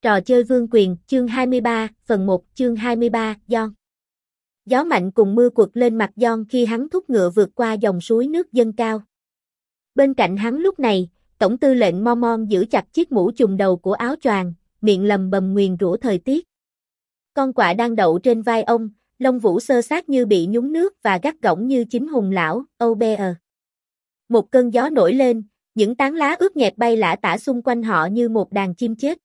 Trò chơi vương quyền, chương 23, phần 1, chương 23, John. Gió mạnh cùng mưa quật lên mặt John khi hắn thúc ngựa vượt qua dòng suối nước dâng cao. Bên cạnh hắn lúc này, tổng tư lệnh Mormon giữ chặt chiếc mũ trùm đầu của áo choàng, miệng lầm bầm nguyền rủa thời tiết. Con quạ đang đậu trên vai ông, lông vũ xơ xác như bị nhúng nước và gắt gỏng như chín hùng lão, Obeah. Một cơn gió nổi lên, những tán lá ướt nhẹp bay lả tả xung quanh họ như một đàn chim chết.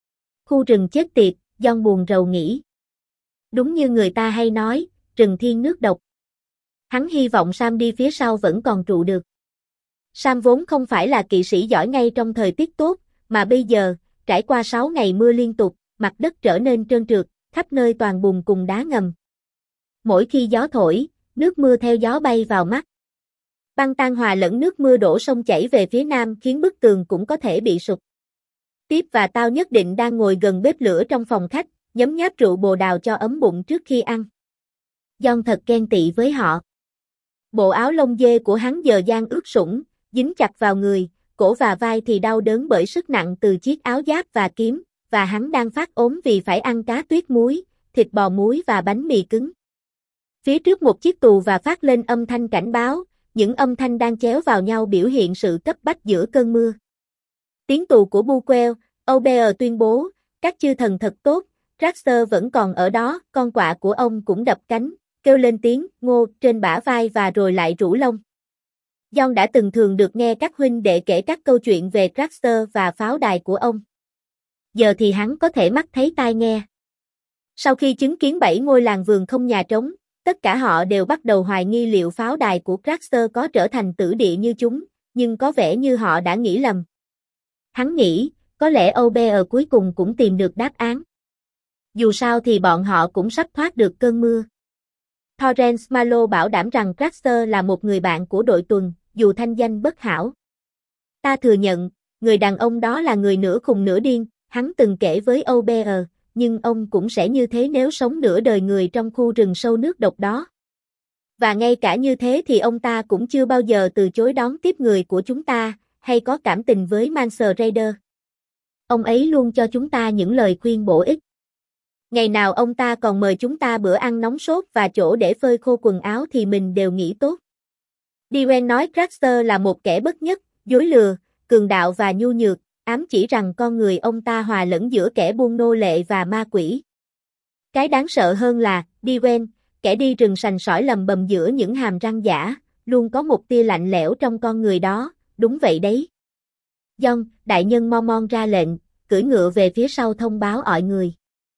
Khu rừng chết tiệt, John buồn rầu nghĩ. Đúng như người ta hay nói, rừng thiên nước độc. Hắn hy vọng Sam đi phía sau vẫn còn trụ được. Sam vốn không phải là kỵ sĩ giỏi ngay trong thời tiết tốt, mà bây giờ, trải qua 6 ngày mưa liên tục, mặt đất trở nên trơn trượt, khắp nơi toàn bùn cùng đá ngầm. Mỗi khi gió thổi, nước mưa theo gió bay vào mắt. Băng tan hòa lẫn nước mưa đổ sông chảy về phía nam khiến bức tường cũng có thể bị sụp. Tiếp và tao nhất định đang ngồi gần bếp lửa trong phòng khách, nhấm nháp rượu bồ đào cho ấm bụng trước khi ăn. John thật ghen tị với họ. Bộ áo lông dê của hắn giờ dang ướt sũng, dính chặt vào người, cổ và vai thì đau đớn bởi sức nặng từ chiếc áo giáp và kiếm, và hắn đang phát ốm vì phải ăn cá tuyết muối, thịt bò muối và bánh mì cứng. Phía trước một chiếc tù và phát lên âm thanh cảnh báo, những âm thanh đang chéo vào nhau biểu hiện sự cấp bách giữa cơn mưa. Tiếng tù của Buquel, Obeah tuyên bố, các chư thần thật tốt, Raxter vẫn còn ở đó, con quạ của ông cũng đập cánh, kêu lên tiếng ngô trên bả vai và rồi lại rũ lông. John đã từng thường được nghe các huynh đệ kể các câu chuyện về Raxter và pháo đài của ông. Giờ thì hắn có thể mắt thấy tai nghe. Sau khi chứng kiến 7 ngôi làng vườn không nhà trống, tất cả họ đều bắt đầu hoài nghi liệu pháo đài của Raxter có trở thành tử địa như chúng, nhưng có vẻ như họ đã nghĩ lầm. Hắn nghĩ, có lẽ Obeah cuối cùng cũng tìm được đáp án. Dù sao thì bọn họ cũng sắp thoát được cơn mưa. Torrance Malo bảo đảm rằng Raxter là một người bạn của đội tuần, dù thanh danh bất hảo. Ta thừa nhận, người đàn ông đó là người nửa khùng nửa điên, hắn từng kể với Obeah, nhưng ông cũng sẽ như thế nếu sống nửa đời người trong khu rừng sâu nước độc đó. Và ngay cả như thế thì ông ta cũng chưa bao giờ từ chối đón tiếp người của chúng ta, hay có cảm tình với Mance Raider. Ông ấy luôn cho chúng ta những lời khuyên bổ ích. Ngày nào ông ta còn mời chúng ta bữa ăn nóng sốt và chỗ để phơi khô quần áo thì mình đều nghĩ tốt. Dwayne nói Raxter là một kẻ bất nhất, dối lừa, cường đạo và nhu nhược, ám chỉ rằng con người ông ta hòa lẫn giữa kẻ buôn nô lệ và ma quỷ. Cái đáng sợ hơn là, Dwayne, kẻ đi rừng sành sỏi lầm bầm giữa những hàm răng giả, luôn có một tia lạnh lẽo trong con người đó, đúng vậy đấy. John, đại nhân Mormon ra lệnh, cưỡi ngựa về phía sau thông báo mọi người.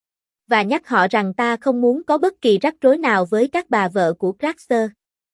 Và nhắc họ rằng ta không muốn có bất kỳ rắc rối nào với các bà vợ của Raxter.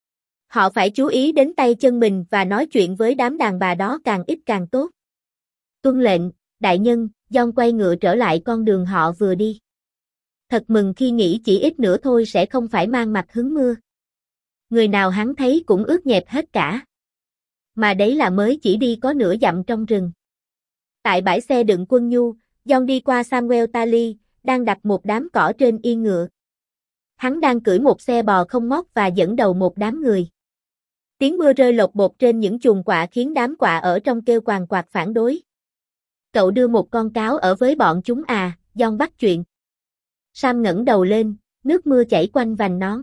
Họ phải chú ý đến tay chân mình và nói chuyện với đám đàn bà đó càng ít càng tốt. Tuân lệnh, đại nhân, John quay ngựa trở lại con đường họ vừa đi. Thật mừng khi nghĩ chỉ ít nữa thôi sẽ không phải mang mặt hứng mưa. Người nào hắn thấy cũng ướt nhẹp hết cả. Mà đấy là mới chỉ đi có nửa dặm trong rừng. Tại bãi xe đựng quân nhu, John đi qua Samuel Tally, đang đặt một đám cỏ trên yên ngựa. Hắn đang cưỡi một xe bò không móc và dẫn đầu một đám người. Tiếng mưa rơi lột bột trên những chuồng quạ khiến đám quạ ở trong kêu quàng quạt phản đối. Cậu đưa một con cáo ở với bọn chúng à, John bắt chuyện. Sam ngẩng đầu lên, nước mưa chảy quanh vành nón.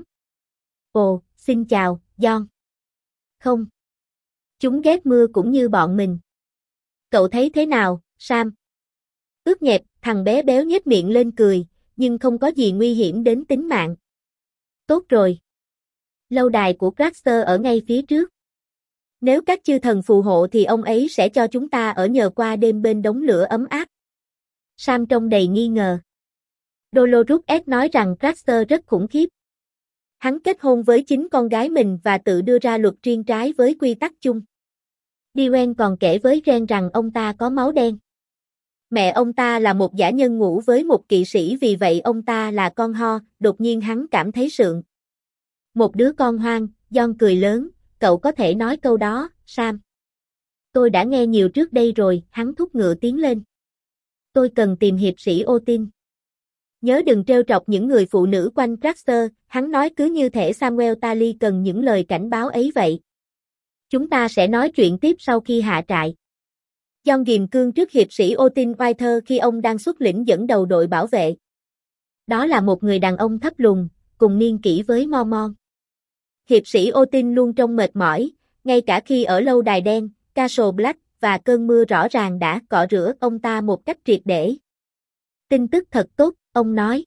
Ồ, xin chào, John. Không. Chúng ghét mưa cũng như bọn mình. Cậu thấy thế nào, Sam? Ướt nhẹp, thằng bé béo nhếch miệng lên cười, nhưng không có gì nguy hiểm đến tính mạng. Tốt rồi. Lâu đài của Raxter ở ngay phía trước. Nếu các chư thần phù hộ thì ông ấy sẽ cho chúng ta ở nhờ qua đêm bên đống lửa ấm áp. Sam trông đầy nghi ngờ. Dolores nói rằng Raxter rất khủng khiếp. Hắn kết hôn với chính con gái mình và tự đưa ra luật riêng trái với quy tắc chung. Dwayne còn kể với Ren rằng ông ta có máu đen. Mẹ ông ta là một dã nhân ngủ với một kỵ sĩ vì vậy ông ta là con ho, đột nhiên hắn cảm thấy sượng. Một đứa con hoang, John cười lớn, cậu có thể nói câu đó, Sam. Tôi đã nghe nhiều trước đây rồi, hắn thúc ngựa tiến lên. Tôi cần tìm hiệp sĩ Otin. Nhớ đừng trêu chọc những người phụ nữ quanh Raxter, hắn nói cứ như thể Samuel Tally cần những lời cảnh báo ấy vậy. Chúng ta sẽ nói chuyện tiếp sau khi hạ trại. John ghim cương trước hiệp sĩ Otin Whiter khi ông đang xuất lĩnh dẫn đầu đội bảo vệ. Đó là một người đàn ông thấp lùn, cùng niên kỷ với Mormon. Hiệp sĩ Otin luôn trông mệt mỏi, ngay cả khi ở lâu đài đen, Castle Black, và cơn mưa rõ ràng đã cọ rửa ông ta một cách triệt để. Tin tức thật tốt, ông nói.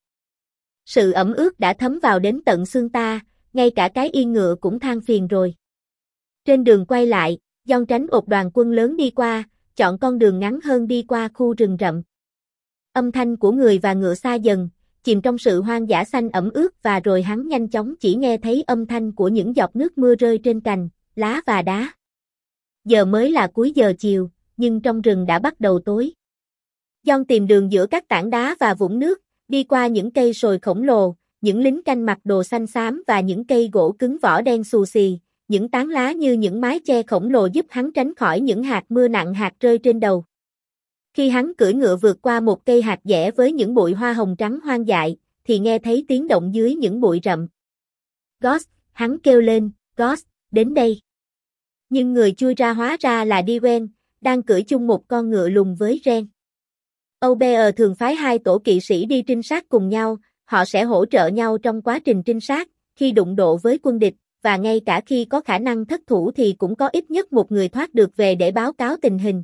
Sự ẩm ướt đã thấm vào đến tận xương ta, ngay cả cái yên ngựa cũng than phiền rồi. Trên đường quay lại, John tránh một đoàn quân lớn đi qua, chọn con đường ngắn hơn đi qua khu rừng rậm. Âm thanh của người và ngựa xa dần, chìm trong sự hoang dã xanh ẩm ướt và rồi hắn nhanh chóng chỉ nghe thấy âm thanh của những giọt nước mưa rơi trên cành, lá và đá. Giờ mới là cuối giờ chiều, nhưng trong rừng đã bắt đầu tối. John tìm đường giữa các tảng đá và vũng nước, đi qua những cây sồi khổng lồ, những lính canh mặc đồ xanh xám và những cây gỗ cứng vỏ đen xù xì, những tán lá như những mái che khổng lồ giúp hắn tránh khỏi những hạt mưa nặng hạt rơi trên đầu. Khi hắn cưỡi ngựa vượt qua một cây hạt dẻ với những bụi hoa hồng trắng hoang dại, thì nghe thấy tiếng động dưới những bụi rậm. Ghost, hắn kêu lên, Ghost, đến đây. Nhưng người chui ra hóa ra là Dwayne, đang cưỡi chung một con ngựa lùn với Ren. O'Bear thường phái hai tổ kỵ sĩ đi trinh sát cùng nhau, họ sẽ hỗ trợ nhau trong quá trình trinh sát, khi đụng độ với quân địch, và ngay cả khi có khả năng thất thủ thì cũng có ít nhất một người thoát được về để báo cáo tình hình.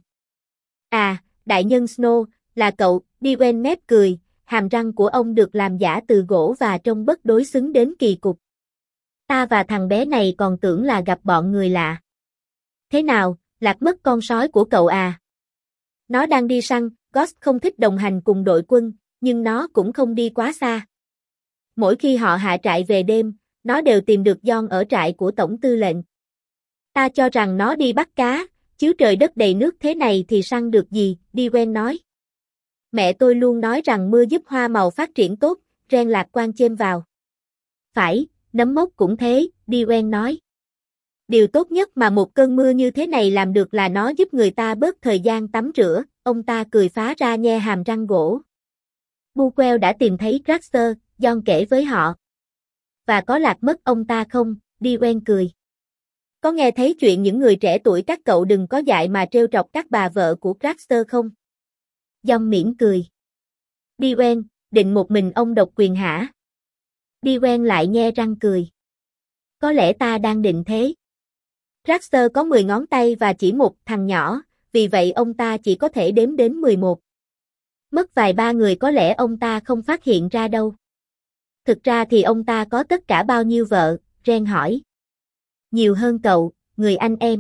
À, đại nhân Snow, là cậu, Dwayne mép cười, hàm răng của ông được làm giả từ gỗ và trông bất đối xứng đến kỳ cục. Ta và thằng bé này còn tưởng là gặp bọn người lạ. Thế nào, lạc mất con sói của cậu à? Nó đang đi săn, Ghost không thích đồng hành cùng đội quân, nhưng nó cũng không đi quá xa. Mỗi khi họ hạ trại về đêm, nó đều tìm được John ở trại của tổng tư lệnh. Ta cho rằng nó đi bắt cá, chứ trời đất đầy nước thế này thì săn được gì, Dwayne nói. Mẹ tôi luôn nói rằng mưa giúp hoa màu phát triển tốt, Ren lạc quan chêm vào. Phải, nấm mốc cũng thế, Dwayne nói. Điều tốt nhất mà một cơn mưa như thế này làm được là nó giúp người ta bớt thời gian tắm rửa, ông ta cười phá ra nhe hàm răng gỗ. Buquel đã tìm thấy Craster, John kể với họ. Và có lạc mất ông ta không, Dwayne cười. Có nghe thấy chuyện những người trẻ tuổi các cậu đừng có dại mà trêu trọc các bà vợ của Craster không? John mỉm cười. Dwayne, định một mình ông độc quyền hả? Dwayne lại nhe răng cười. Có lẽ ta đang định thế. Craster có 10 ngón tay và chỉ một thằng nhỏ, vì vậy ông ta chỉ có thể đếm đến 11. Mất vài ba người có lẽ ông ta không phát hiện ra đâu. Thực ra thì ông ta có tất cả bao nhiêu vợ, Ren hỏi. Nhiều hơn cậu, người anh em.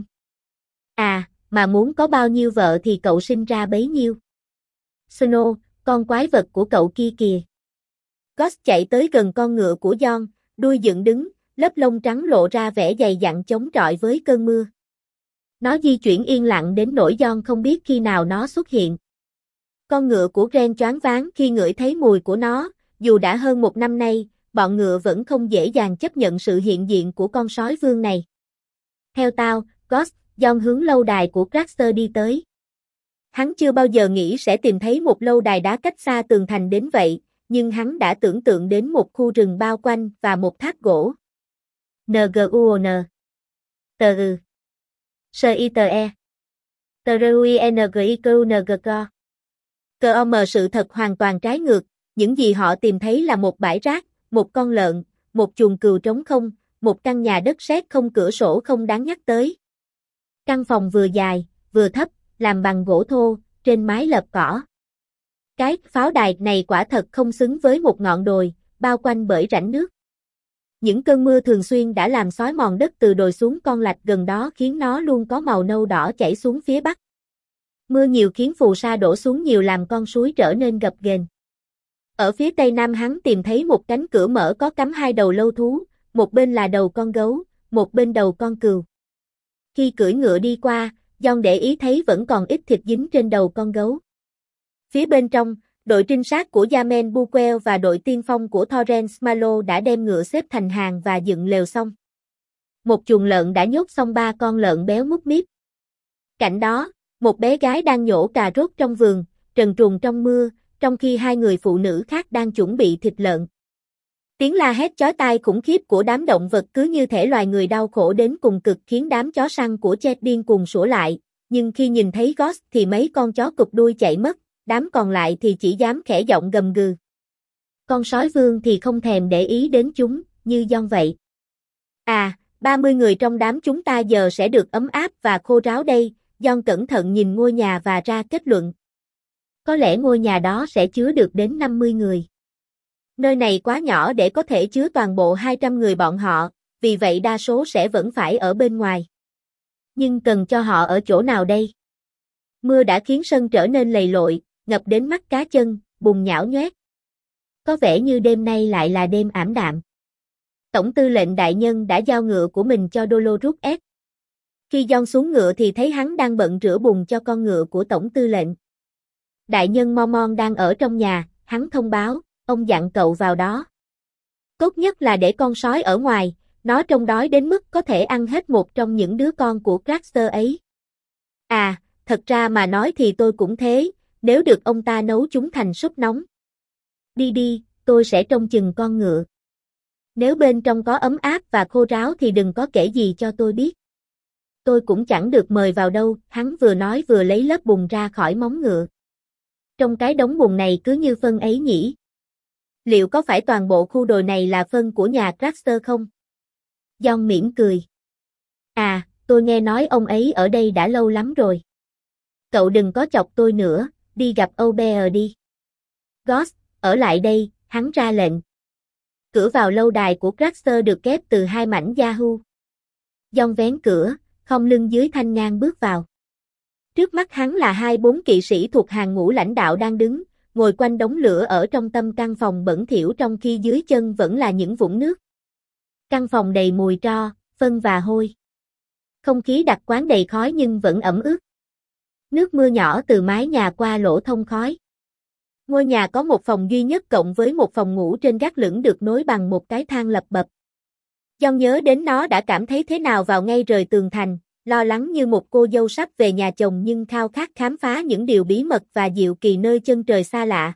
À, mà muốn có bao nhiêu vợ thì cậu sinh ra bấy nhiêu. Snow, con quái vật của cậu kia kìa. Ghost chạy tới gần con ngựa của John, đuôi dựng đứng, lớp lông trắng lộ ra vẻ dày dặn chống chọi với cơn mưa. Nó di chuyển yên lặng đến nỗi John không biết khi nào nó xuất hiện. Con ngựa của Ren choáng váng khi ngửi thấy mùi của nó, dù đã hơn một năm nay, bọn ngựa vẫn không dễ dàng chấp nhận sự hiện diện của con sói vương này. Theo tao, Ghost, John hướng lâu đài của Craster đi tới. Hắn chưa bao giờ nghĩ sẽ tìm thấy một lâu đài đá cách xa tường thành đến vậy, nhưng hắn đã tưởng tượng đến một khu rừng bao quanh và một tháp gỗ. NGUON Tờ ư Sơ y tờ e Tờ RUINGIQNGCO COM sự thật hoàn toàn trái ngược, những gì họ tìm thấy là một bãi rác, một con lợn, một chuồng cừu trống không, một căn nhà đất sét không cửa sổ không đáng nhắc tới. Căn phòng vừa dài, vừa thấp, làm bằng gỗ thô, trên mái lợp cỏ. Cái pháo đài này quả thật không xứng với một ngọn đồi, bao quanh bởi rãnh nước. Những cơn mưa thường xuyên đã làm xói mòn đất từ đồi xuống con lạch gần đó khiến nó luôn có màu nâu đỏ chảy xuống phía bắc. Mưa nhiều khiến phù sa đổ xuống nhiều làm con suối trở nên gập ghềnh. Ở phía tây nam hắn tìm thấy một cánh cửa mở có cắm hai đầu lâu thú, một bên là đầu con gấu, một bên đầu con cừu. Khi cưỡi ngựa đi qua, John để ý thấy vẫn còn ít thịt dính trên đầu con gấu. Phía bên trong, đội trinh sát của Yamen Buquel và đội tiên phong của Torrance Malo đã đem ngựa xếp thành hàng và dựng lều xong. Một chuồng lợn đã nhốt xong 3 con lợn béo múp míp. Cạnh đó, một bé gái đang nhổ cà rốt trong vườn, trần truồng trong mưa, trong khi 2 người phụ nữ khác đang chuẩn bị thịt lợn. Tiếng la hét chói tai khủng khiếp của đám động vật cứ như thể loài người đau khổ đến cùng cực khiến đám chó săn của Chet điên cuồng sủa lại, nhưng khi nhìn thấy Ghost thì mấy con chó cụp đuôi chạy mất, đám còn lại thì chỉ dám khẽ giọng gầm gừ. Con sói vương thì không thèm để ý đến chúng, như John vậy. 30 người trong đám chúng ta giờ sẽ được ấm áp và khô ráo đây, John cẩn thận nhìn ngôi nhà và ra kết luận. Có lẽ ngôi nhà đó sẽ chứa được đến 50 người. Nơi này quá nhỏ để có thể chứa toàn bộ 200 người bọn họ, vì vậy đa số sẽ vẫn phải ở bên ngoài. Nhưng cần cho họ ở chỗ nào đây? Mưa đã khiến sân trở nên lầy lội, ngập đến mắt cá chân, bùn nhão nhoét. Có vẻ như đêm nay lại là đêm ảm đạm. Tổng tư lệnh đại nhân đã giao ngựa của mình cho Dolores S. Khi John xuống ngựa thì thấy hắn đang bận rửa bùn cho con ngựa của tổng tư lệnh. Đại nhân Mormon đang ở trong nhà, hắn thông báo, ông dặn cậu vào đó. Tốt nhất là để con sói ở ngoài, nó trông đói đến mức có thể ăn hết một trong những đứa con của Craster ấy. Thật ra mà nói thì tôi cũng thế, nếu được ông ta nấu chúng thành súp nóng. Đi, tôi sẽ trông chừng con ngựa. Nếu bên trong có ấm áp và khô ráo thì đừng có kể gì cho tôi biết. Tôi cũng chẳng được mời vào đâu, hắn vừa nói vừa lấy lớp bùn ra khỏi móng ngựa. Trong cái đống bùn này cứ như phân ấy nhỉ? Liệu có phải toàn bộ khu đồi này là phân của nhà Craster không? John mỉm cười. Tôi nghe nói ông ấy ở đây đã lâu lắm rồi. Cậu đừng có chọc tôi nữa, đi gặp O'Bear đi. Ghost, ở lại đây, hắn ra lệnh. Cửa vào lâu đài của Craster được ghép từ 2 mảnh Yahoo. John vén cửa, khom lưng dưới thanh ngang bước vào. Trước mắt hắn là 2-4 kỵ sĩ thuộc hàng ngũ lãnh đạo đang đứng, ngồi quanh đống lửa ở trong tâm căn phòng bẩn thỉu trong khi dưới chân vẫn là những vũng nước. Căn phòng đầy mùi tro, phân và hôi. Không khí đặc quán đầy khói nhưng vẫn ẩm ướt. Nước mưa nhỏ từ mái nhà qua lỗ thông khói. Ngôi nhà có một phòng duy nhất cộng với một phòng ngủ trên gác lửng được nối bằng một cái thang lập bập. John nhớ đến nó đã cảm thấy thế nào vào ngay rời tường thành, lo lắng như một cô dâu sắp về nhà chồng nhưng khao khát khám phá những điều bí mật và diệu kỳ nơi chân trời xa lạ.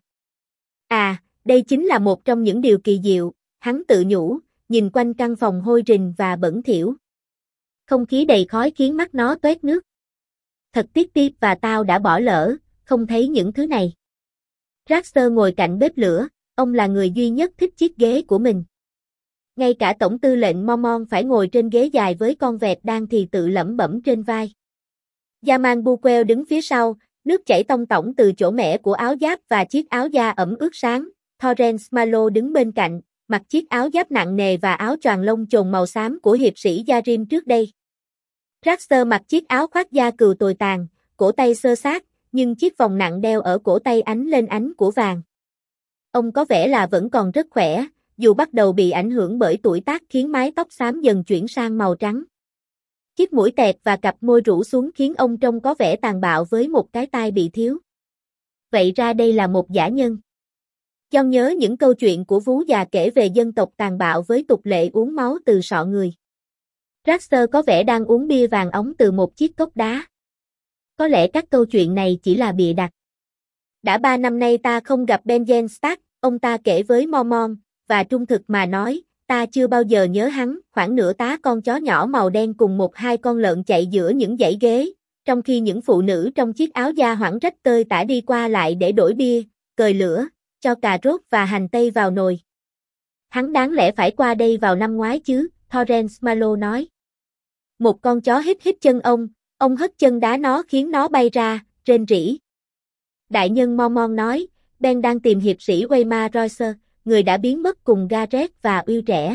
Đây chính là một trong những điều kỳ diệu, hắn tự nhủ, nhìn quanh căn phòng hôi rình và bẩn thỉu. Không khí đầy khói khiến mắt nó toét nước. Thật tiếc Tiếp và tao đã bỏ lỡ, không thấy những thứ này. Craster ngồi cạnh bếp lửa, ông là người duy nhất thích chiếc ghế của mình. Ngay cả tổng tư lệnh Mormon phải ngồi trên ghế dài với con vẹt đang thì tự lẩm bẩm trên vai. Yaman Buquel đứng phía sau, nước chảy tông tổng từ chỗ mẻ của áo giáp và chiếc áo da ẩm ướt sáng. Torrance Malo đứng bên cạnh, mặc chiếc áo giáp nặng nề và áo choàng lông chồn màu xám của hiệp sĩ Yarim trước đây. Craster mặc chiếc áo khoác da cừu tồi tàn, cổ tay xơ xác, nhưng chiếc vòng nặng đeo ở cổ tay ánh lên ánh của vàng. Ông có vẻ là vẫn còn rất khỏe, dù bắt đầu bị ảnh hưởng bởi tuổi tác khiến mái tóc xám dần chuyển sang màu trắng. Chiếc mũi tẹt và cặp môi rũ xuống khiến ông trông có vẻ tàn bạo với một cái tai bị thiếu. Vậy ra đây là một giả nhân. John nhớ những câu chuyện của vú già kể về dân tộc tàn bạo với tục lệ uống máu từ sọ người. Craster có vẻ đang uống bia vàng óng từ một chiếc cốc đá. Có lẽ các câu chuyện này chỉ là bịa đặt. Đã 3 năm nay ta không gặp Benjen Stark, ông ta kể với Mormon, và trung thực mà nói, ta chưa bao giờ nhớ hắn. Khoảng nửa tá con chó nhỏ màu đen cùng 1-2 con lợn chạy giữa những dãy ghế, trong khi những phụ nữ trong chiếc áo da hoảng rách tơi tả đi qua lại để đổi bia, cời lửa, cho cà rốt và hành tây vào nồi. Hắn đáng lẽ phải qua đây vào năm ngoái chứ, Torrance Malo nói. Một con chó hít hít chân ông hất chân đá nó khiến nó bay ra, rên rỉ. Đại nhân Mormon nói, Ben đang tìm hiệp sĩ Waymar Royce, người đã biến mất cùng Garrett và Will trẻ.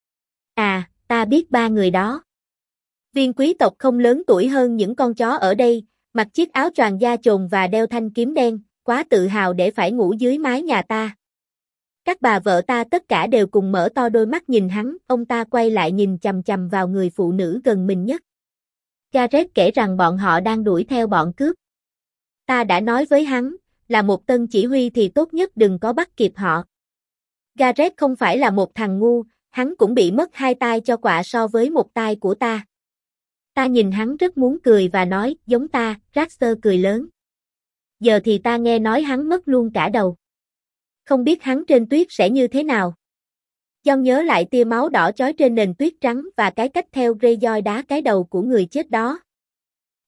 Ta biết 3 người đó. Viên quý tộc không lớn tuổi hơn những con chó ở đây, mặc chiếc áo choàng da chồn và đeo thanh kiếm đen, quá tự hào để phải ngủ dưới mái nhà ta. Các bà vợ ta tất cả đều cùng mở to đôi mắt nhìn hắn, ông ta quay lại nhìn chằm chằm vào người phụ nữ gần mình nhất. Garrett kể rằng bọn họ đang đuổi theo bọn cướp. Ta đã nói với hắn, là một tân chỉ huy thì tốt nhất đừng có bắt kịp họ. Garrett không phải là một thằng ngu, hắn cũng bị mất 2 tai cho quạ so với một tai của ta. Ta nhìn hắn rất muốn cười và nói, giống ta, Craster cười lớn. Giờ thì ta nghe nói hắn mất luôn cả đầu. Không biết hắn trên tuyết sẽ như thế nào. John nhớ lại tia máu đỏ chói trên nền tuyết trắng và cái cách theo Greyjoy đá cái đầu của người chết đó.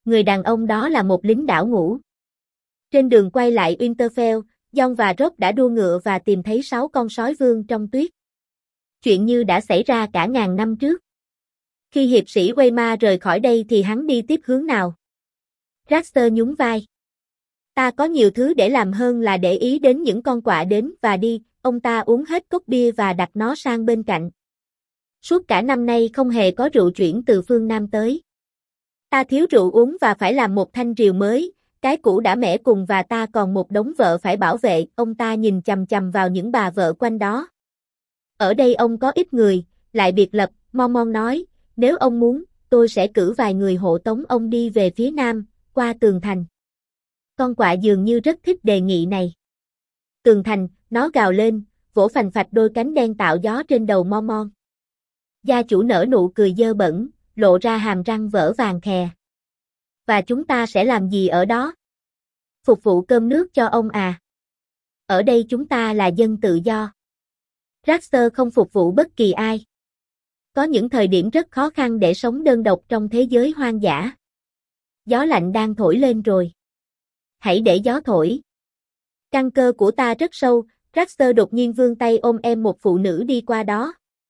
Người đàn ông đó là một lính đảo ngũ. Trên đường quay lại Winterfell, Jon và Robb đã đua ngựa và tìm thấy 6 con sói vương trong tuyết. Chuyện như đã xảy ra cả ngàn năm trước. Khi hiệp sĩ Waymar rời khỏi đây thì hắn đi tiếp hướng nào? Rhaster nhún vai. Ta có nhiều thứ để làm hơn là để ý đến những con quạ đến và đi, ông ta uống hết cốc bia và đặt nó sang bên cạnh. Suốt cả năm nay không hề có rượu chuyển từ phương Nam tới. Ta thiếu rượu uống và phải làm một thanh rìu mới, cái cũ đã mẻ cùng và ta còn một đống vợ phải bảo vệ, ông ta nhìn chằm chằm vào những bà vợ quanh đó. Ở đây ông có ít người, lại biệt lập, Mormont nói, nếu ông muốn, tôi sẽ cử vài người hộ tống ông đi về phía Nam, qua tường thành. Con quạ dường như rất thích đề nghị này. Tường thành, nó gào lên, vỗ phành phạch đôi cánh đen tạo gió trên đầu Mormont. Gia chủ nở nụ cười dơ bẩn, lộ ra hàm răng vỡ vàng khè. Và chúng ta sẽ làm gì ở đó? Phục vụ cơm nước cho ông à? Ở đây chúng ta là dân tự do. Rhaster không phục vụ bất kỳ ai. Có những thời điểm rất khó khăn để sống đơn độc trong thế giới hoang dã. Gió lạnh đang thổi lên rồi. Hãy để gió thổi. Căn cơ của ta rất sâu, Rhaster đột nhiên vươn tay ôm em một phụ nữ đi qua đó.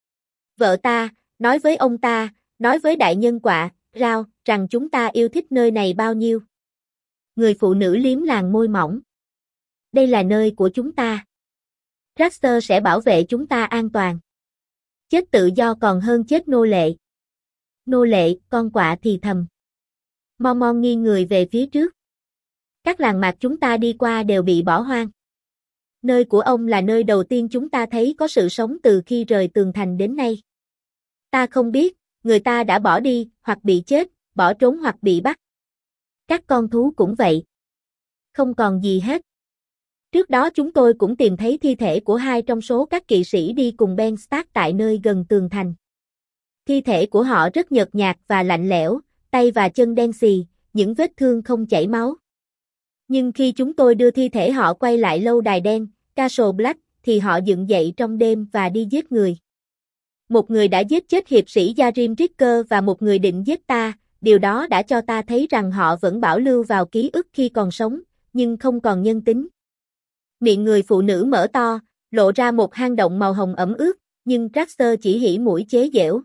Vợ ta, nói với ông ta, nói với đại nhân quạ, Rao, rằng chúng ta yêu thích nơi này bao nhiêu. Người phụ nữ liếm làn môi mỏng. Đây là nơi của chúng ta. Rhaster sẽ bảo vệ chúng ta an toàn. Chết tự do còn hơn chết nô lệ. Nô lệ, con quạ thì thầm. Mormont nghiêng người về phía trước. Các làng mạc chúng ta đi qua đều bị bỏ hoang. Nơi của ông là nơi đầu tiên chúng ta thấy có sự sống từ khi rời tường thành đến nay. Ta không biết, người ta đã bỏ đi, hoặc bị chết, bỏ trốn hoặc bị bắt. Các con thú cũng vậy. Không còn gì hết. Trước đó chúng tôi cũng tìm thấy thi thể của 2 trong số các kỵ sĩ đi cùng Ben Stark tại nơi gần tường thành. Thi thể của họ rất nhợt nhạt và lạnh lẽo, tay và chân đen xì, những vết thương không chảy máu. Nhưng khi chúng tôi đưa thi thể họ quay lại lâu đài đen, Castle Black, thì họ dựng dậy trong đêm và đi giết người. Một người đã giết chết hiệp sĩ Yarim Ricker và một người định giết ta, điều đó đã cho ta thấy rằng họ vẫn bảo lưu vào ký ức khi còn sống, nhưng không còn nhân tính. Miệng người phụ nữ mở to, lộ ra một hang động màu hồng ẩm ướt, nhưng Rhaster chỉ hỉ mũi chế giễu.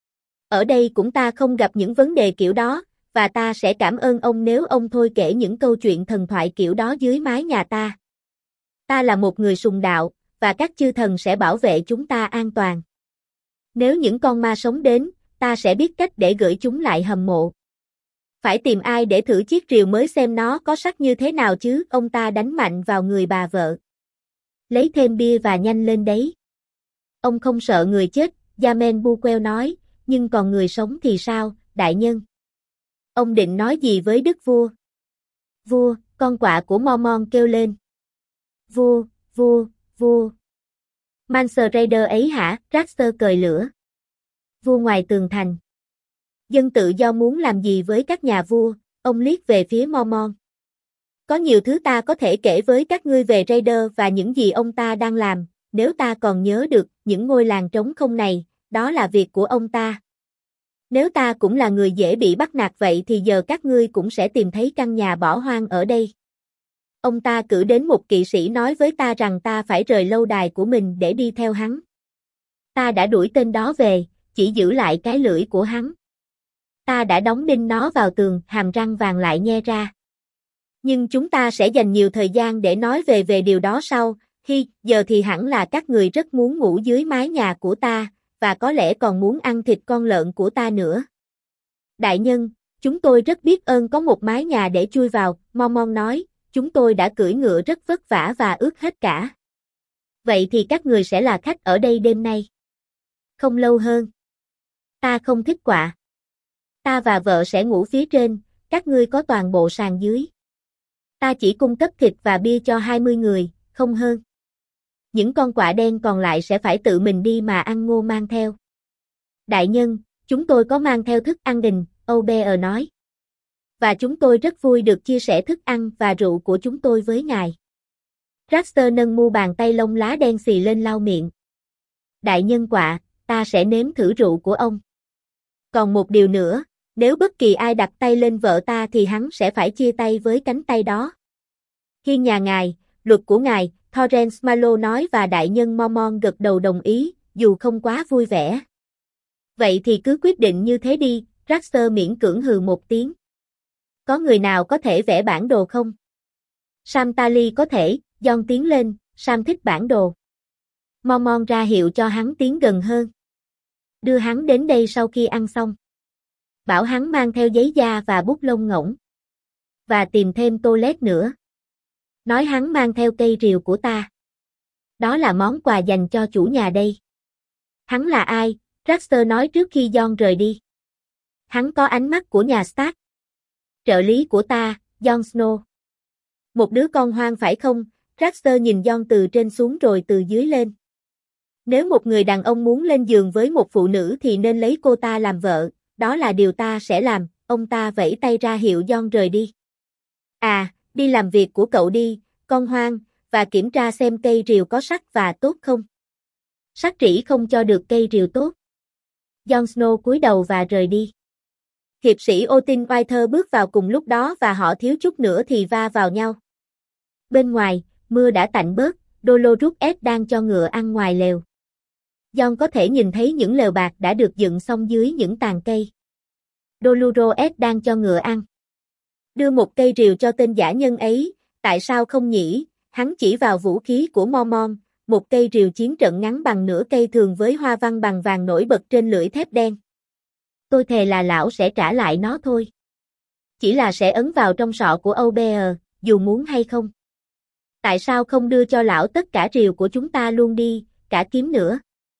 Ở đây cũng ta không gặp những vấn đề kiểu đó, và ta sẽ cảm ơn ông nếu ông thôi kể những câu chuyện thần thoại kiểu đó dưới mái nhà ta. Ta là một người sùng đạo, và các chư thần sẽ bảo vệ chúng ta an toàn. Nếu những con ma sống đến, ta sẽ biết cách để gửi chúng lại hầm mộ. Phải tìm ai để thử chiếc rìu mới xem nó có sắc như thế nào chứ, ông ta đánh mạnh vào người bà vợ. Lấy thêm bia và nhanh lên đấy. Ông không sợ người chết, Yamen Buquel nói, nhưng còn người sống thì sao, đại nhân? Ông định nói gì với đức vua? Vua, con quạ của Mormont kêu lên. Vua, vua, vua. Mance Raider ấy hả? Rhaster cười lửa. Vua ngoài tường thành. Dân tự do muốn làm gì với các nhà vua? Ông liếc về phía Mormont. Có nhiều thứ ta có thể kể với các ngươi về Raider và những gì ông ta đang làm, nếu ta còn nhớ được những ngôi làng trống không này, đó là việc của ông ta. Nếu ta cũng là người dễ bị bắt nạt vậy thì giờ các ngươi cũng sẽ tìm thấy căn nhà bỏ hoang ở đây. Ông ta cử đến một kỵ sĩ nói với ta rằng ta phải rời lâu đài của mình để đi theo hắn. Ta đã đuổi tên đó về, chỉ giữ lại cái lưỡi của hắn. Ta đã đóng đinh nó vào tường, hàm răng vàng lại nhe ra. Nhưng chúng ta sẽ dành nhiều thời gian để nói về điều đó sau, giờ thì hẳn là các người rất muốn ngủ dưới mái nhà của ta, và có lẽ còn muốn ăn thịt con lợn của ta nữa. Đại nhân, chúng tôi rất biết ơn có một mái nhà để chui vào, Mormont nói, chúng tôi đã cưỡi ngựa rất vất vả và ướt hết cả. Vậy thì các người sẽ là khách ở đây đêm nay. Không lâu hơn. Ta không thích quạ. Ta và vợ sẽ ngủ phía trên, các ngươi có toàn bộ sàn dưới. Ta chỉ cung cấp thịt và bia cho 20 người, không hơn. Những con quạ đen còn lại sẽ phải tự mình đi mà ăn ngô mang theo. Đại nhân, chúng tôi có mang theo thức ăn đình, Obeah nói. Và chúng tôi rất vui được chia sẻ thức ăn và rượu của chúng tôi với ngài. Rhaster nâng mu bàn tay lông lá đen xì lên lau miệng. Đại nhân quạ, ta sẽ nếm thử rượu của ông. Còn một điều nữa, Nếu bất kỳ ai đặt tay lên vợ ta thì hắn sẽ phải chia tay với cánh tay đó. Hiên nhà ngài, luật của ngài, Thorence Malo nói và đại nhân Mormon gật đầu đồng ý, dù không quá vui vẻ. Vậy thì cứ quyết định như thế đi, Raster miễn cưỡng hừ một tiếng. Có người nào có thể vẽ bản đồ không? Sam Tali có thể, John tiến lên, Sam thích bản đồ. Mormon ra hiệu cho hắn tiến gần hơn. Đưa hắn đến đây sau khi ăn xong. Bảo hắn mang theo giấy da và bút lông ngỗng. Và tìm thêm tô lét nữa. Nói hắn mang theo cây rìu của ta. Đó là món quà dành cho chủ nhà đây. Hắn là ai? Raster nói trước khi John rời đi. Hắn có ánh mắt của nhà Stark. Trợ lý của ta, Jon Snow. Một đứa con hoang phải không? Raster nhìn John từ trên xuống rồi từ dưới lên. Nếu một người đàn ông muốn lên giường với một phụ nữ thì nên lấy cô ta làm vợ, đó là điều ta sẽ làm, ông ta vẫy tay ra hiệu John rời đi. À, đi làm việc của cậu đi, con hoang, và kiểm tra xem cây rìu có sắc và tốt không. Sắc rỉ không cho được cây rìu tốt. Jon Snow cúi đầu và rời đi. Hiệp sĩ Otin Whiter bước vào cùng lúc đó và họ thiếu chút nữa thì va vào nhau. Bên ngoài, mưa đã tạnh bớt, Dolores đang cho ngựa ăn ngoài lều. John có thể nhìn thấy những lều bạc đã được dựng xong dưới những tàn cây. Dolores đang cho ngựa ăn. Đưa một cây rìu cho tên dã nhân ấy, tại sao không nhỉ? Hắn chỉ vào vũ khí của Mormon, một cây rìu chiến trận ngắn bằng nửa cây thường với hoa văn bằng vàng nổi bật trên lưỡi thép đen. Tôi thề là lão sẽ trả lại nó thôi. Chỉ là sẽ ấn vào trong sọ của Obeah, dù muốn hay không. Tại sao không đưa cho lão tất cả rìu của chúng ta luôn đi, cả kiếm nữa?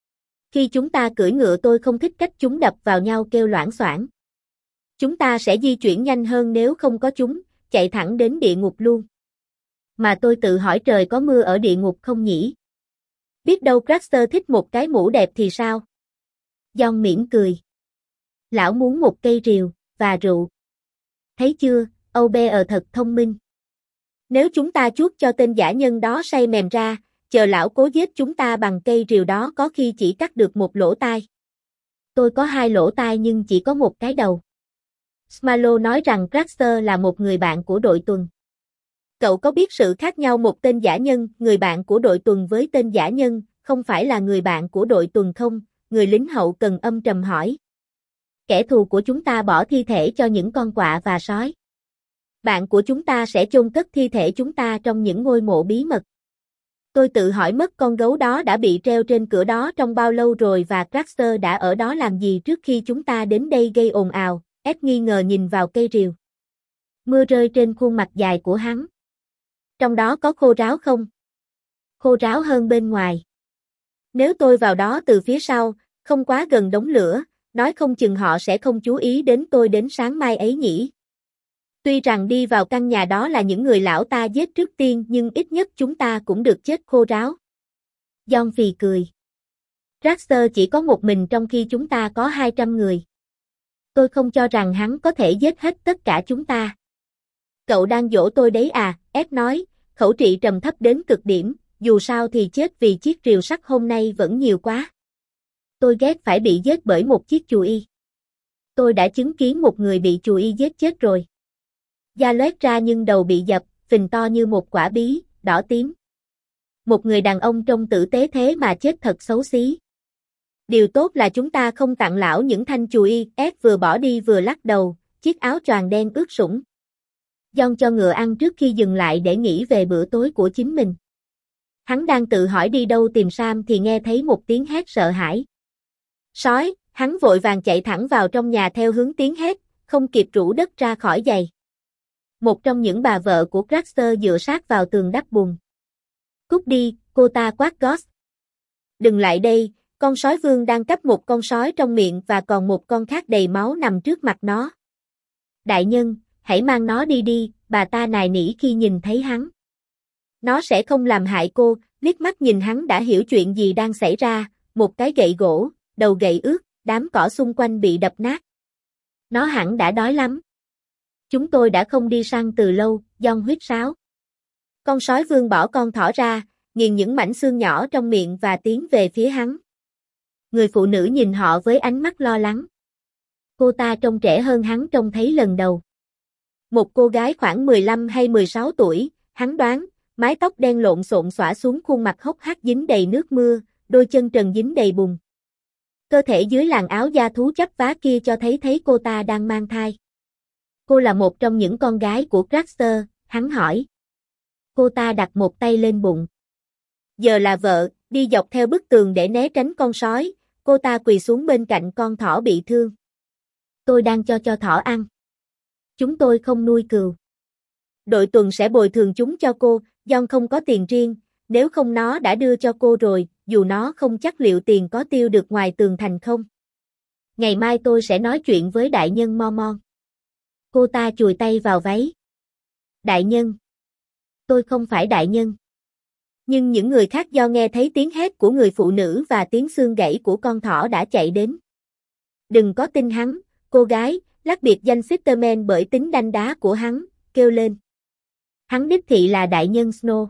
Khi chúng ta cưỡi ngựa tôi không thích cách chúng đập vào nhau kêu loảng xoảng. Chúng ta sẽ di chuyển nhanh hơn nếu không có chúng, chạy thẳng đến địa ngục luôn. Mà tôi tự hỏi trời có mưa ở địa ngục không nhỉ? Biết đâu Craster thích một cái mũ đẹp thì sao? John mỉm cười. Lão muốn một cây rìu, và rượu. Thấy chưa, Obeah thật thông minh. Nếu chúng ta chuốt cho tên dã nhân đó say mềm ra, chờ lão cố giết chúng ta bằng cây rìu đó có khi chỉ cắt được một lỗ tai. Tôi có hai lỗ tai nhưng chỉ có một cái đầu. Smalo nói rằng Craster là một người bạn của đội tuần. Cậu có biết sự khác nhau một tên dã nhân, người bạn của đội tuần với tên dã nhân, không phải là người bạn của đội tuần không? Người lính hậu cần âm trầm hỏi. Kẻ thù của chúng ta bỏ thi thể cho những con quạ và sói. Bạn của chúng ta sẽ chôn cất thi thể chúng ta trong những ngôi mộ bí mật. Tôi tự hỏi mất con gấu đó đã bị treo trên cửa đó trong bao lâu rồi và Craster đã ở đó làm gì trước khi chúng ta đến đây gây ồn ào. Ed nghi ngờ nhìn vào cây rìu. Mưa rơi trên khuôn mặt dài của hắn. Trong đó có khô ráo không? Khô ráo hơn bên ngoài. Nếu tôi vào đó từ phía sau, không quá gần đống lửa, nói không chừng họ sẽ không chú ý đến tôi đến sáng mai ấy nhỉ. Tuy rằng đi vào căn nhà đó là những người lão ta giết trước tiên nhưng ít nhất chúng ta cũng được chết khô ráo. John phì cười. Raster chỉ có một mình trong khi chúng ta có 200 người. Tôi không cho rằng hắn có thể giết hết tất cả chúng ta. Cậu đang dỗ tôi đấy à, Ed nói, khẩu trị trầm thấp đến cực điểm, dù sao thì chết vì chiếc rìu sắt hôm nay vẫn nhiều quá. Tôi ghét phải bị giết bởi một chiếc chùi y. Tôi đã chứng kiến một người bị chùi y giết chết rồi. Da loét ra nhưng đầu bị dập, phình to như một quả bí, đỏ tím. Một người đàn ông trông tử tế thế mà chết thật xấu xí. Điều tốt là chúng ta không tặng lão những thanh chùi y, Ed vừa bỏ đi vừa lắc đầu, chiếc áo choàng đen ướt sũng. John cho ngựa ăn trước khi dừng lại để nghĩ về bữa tối của chính mình. Hắn đang tự hỏi đi đâu tìm Sam thì nghe thấy một tiếng hét sợ hãi. Sói, hắn vội vàng chạy thẳng vào trong nhà theo hướng tiếng hét, không kịp rũ đất ra khỏi giày. Một trong những bà vợ của Craster dựa sát vào tường đắp bùn. Cút đi, cô ta quát Ghost. Đừng lại đây, con sói vương đang cắp một con sói trong miệng và còn một con khác đầy máu nằm trước mặt nó. Đại nhân, hãy mang nó đi đi, bà ta nài nỉ khi nhìn thấy hắn. Nó sẽ không làm hại cô, liếc mắt nhìn hắn đã hiểu chuyện gì đang xảy ra, một cái gậy gỗ, đầu gậy ướt, đám cỏ xung quanh bị đập nát. Nó hẳn đã đói lắm. Chúng tôi đã không đi săn từ lâu, John huýt sáo. Con sói vương bỏ con thỏ ra, nghiền những mảnh xương nhỏ trong miệng và tiến về phía hắn. Người phụ nữ nhìn họ với ánh mắt lo lắng. Cô ta trông trẻ hơn hắn trông thấy lần đầu. Một cô gái khoảng 15 hay 16 tuổi, hắn đoán, mái tóc đen lộn xộn xõa xuống khuôn mặt hốc hác dính đầy nước mưa, đôi chân trần dính đầy bùn. Cơ thể dưới làn áo da thú chấp vá kia cho thấy cô ta đang mang thai. Cô là một trong những con gái của Crackster, hắn hỏi. Cô ta đặt một tay lên bụng. Giờ là vợ, đi dọc theo bức tường để né tránh con sói, cô ta quỳ xuống bên cạnh con thỏ bị thương. Tôi đang cho thỏ ăn. Chúng tôi không nuôi cừu. Đội tuần sẽ bồi thường chúng cho cô, John không có tiền riêng, nếu không nó đã đưa cho cô rồi, dù nó không chắc liệu tiền có tiêu được ngoài tường thành không. Ngày mai tôi sẽ nói chuyện với đại nhân Mormon. Cô ta chùi tay vào váy. Đại nhân. Tôi không phải đại nhân. Nhưng những người khác do nghe thấy tiếng hét của người phụ nữ và tiếng xương gãy của con thỏ đã chạy đến. Đừng có tin hắn, cô gái, lắc biệt danh Sisterman bởi tính đanh đá của hắn, kêu lên. Hắn đích thị là đại nhân Snow.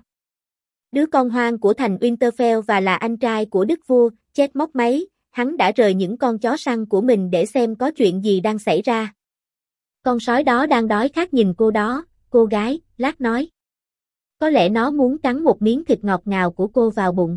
Đứa con hoang của thành Winterfell và là anh trai của đức vua, chết móc máy, hắn đã rời những con chó săn của mình để xem có chuyện gì đang xảy ra. Con sói đó đang đói khát nhìn cô đó, cô gái, lát nói. Có lẽ nó muốn cắn một miếng thịt ngọt ngào của cô vào bụng.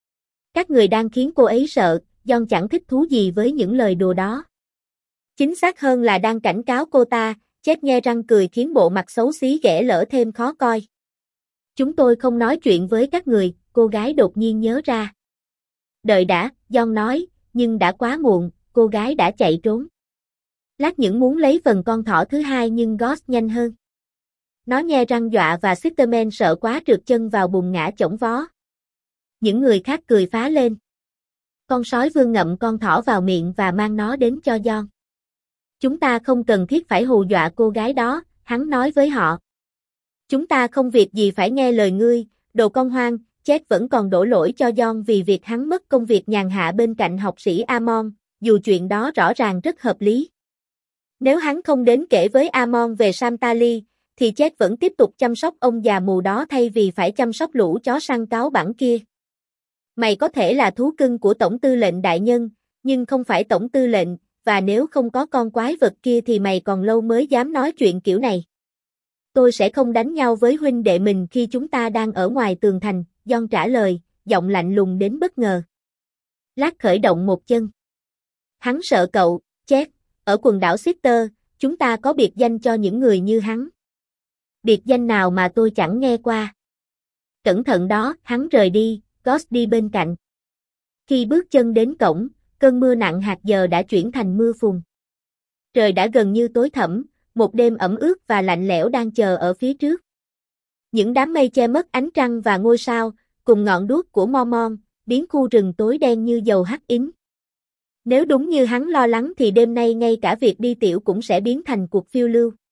Các người đang khiến cô ấy sợ, John chẳng thích thú gì với những lời đùa đó. Chính xác hơn là đang cảnh cáo cô ta, chết nhe răng cười khiến bộ mặt xấu xí ghẻ lỡ thêm khó coi. Chúng tôi không nói chuyện với các người, cô gái đột nhiên nhớ ra. Đợi đã, John nói, nhưng đã quá muộn, cô gái đã chạy trốn. Lát những muốn lấy phần con thỏ thứ hai nhưng Ghost nhanh hơn. Nó nhe răng dọa và Sisterman sợ quá trượt chân vào bùn ngã chổng vó. Những người khác cười phá lên. Con sói vương ngậm con thỏ vào miệng và mang nó đến cho John. Chúng ta không cần thiết phải hù dọa cô gái đó, hắn nói với họ. Chúng ta không việc gì phải nghe lời ngươi, đồ con hoang, chết vẫn còn đổ lỗi cho John vì việc hắn mất công việc nhàn hạ bên cạnh học sĩ Amon, dù chuyện đó rõ ràng rất hợp lý. Nếu hắn không đến kể với Amon về Samtali, thì chết vẫn tiếp tục chăm sóc ông già mù đó thay vì phải chăm sóc lũ chó săn cáo bẳn kia. Mày có thể là thú cưng của tổng tư lệnh đại nhân, nhưng không phải tổng tư lệnh, và nếu không có con quái vật kia thì mày còn lâu mới dám nói chuyện kiểu này. Tôi sẽ không đánh nhau với huynh đệ mình khi chúng ta đang ở ngoài tường thành, John trả lời, giọng lạnh lùng đến bất ngờ. Lát khởi động một chân. Hắn sợ cậu, chết, ở quần đảo Sister, chúng ta có biệt danh cho những người như hắn. Biệt danh nào mà tôi chẳng nghe qua. Cẩn thận đó, hắn rời đi, Ghost đi bên cạnh. Khi bước chân đến cổng, cơn mưa nặng hạt giờ đã chuyển thành mưa phùn. Trời đã gần như tối thẫm, một đêm ẩm ướt và lạnh lẽo đang chờ ở phía trước. Những đám mây che mất ánh trăng và ngôi sao, cùng ngọn đuốc của Mormon, biến khu rừng tối đen như dầu hắt ín. Nếu đúng như hắn lo lắng thì đêm nay ngay cả việc đi tiểu cũng sẽ biến thành cuộc phiêu lưu.